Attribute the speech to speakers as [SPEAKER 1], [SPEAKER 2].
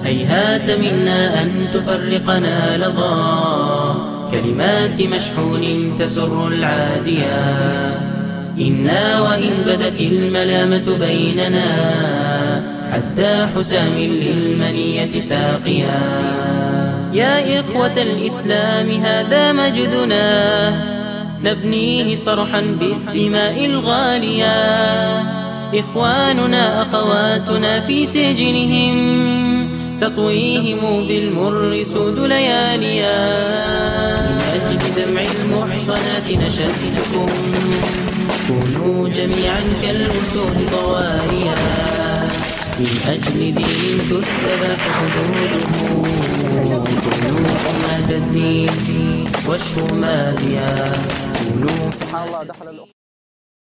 [SPEAKER 1] هيهات منا أن تفرقنا لظى كلمات مشحون تسر العاديا. إنا وإن بدت الملامة بيننا حتى حسام للمنية ساقيا. يا إخوة الإسلام هذا مجدنا نبنيه صرحا بالدماء الغالية. إخواننا أخواتنا في سجنهم تطويهم بالمر سود لياليا. من أجل دمع المحصنات نشدتكم كونوا جميعا كالأسود ضواريا. من أجل دين تستباح حدوده كونوا حماة الدين واشفوا ماليا.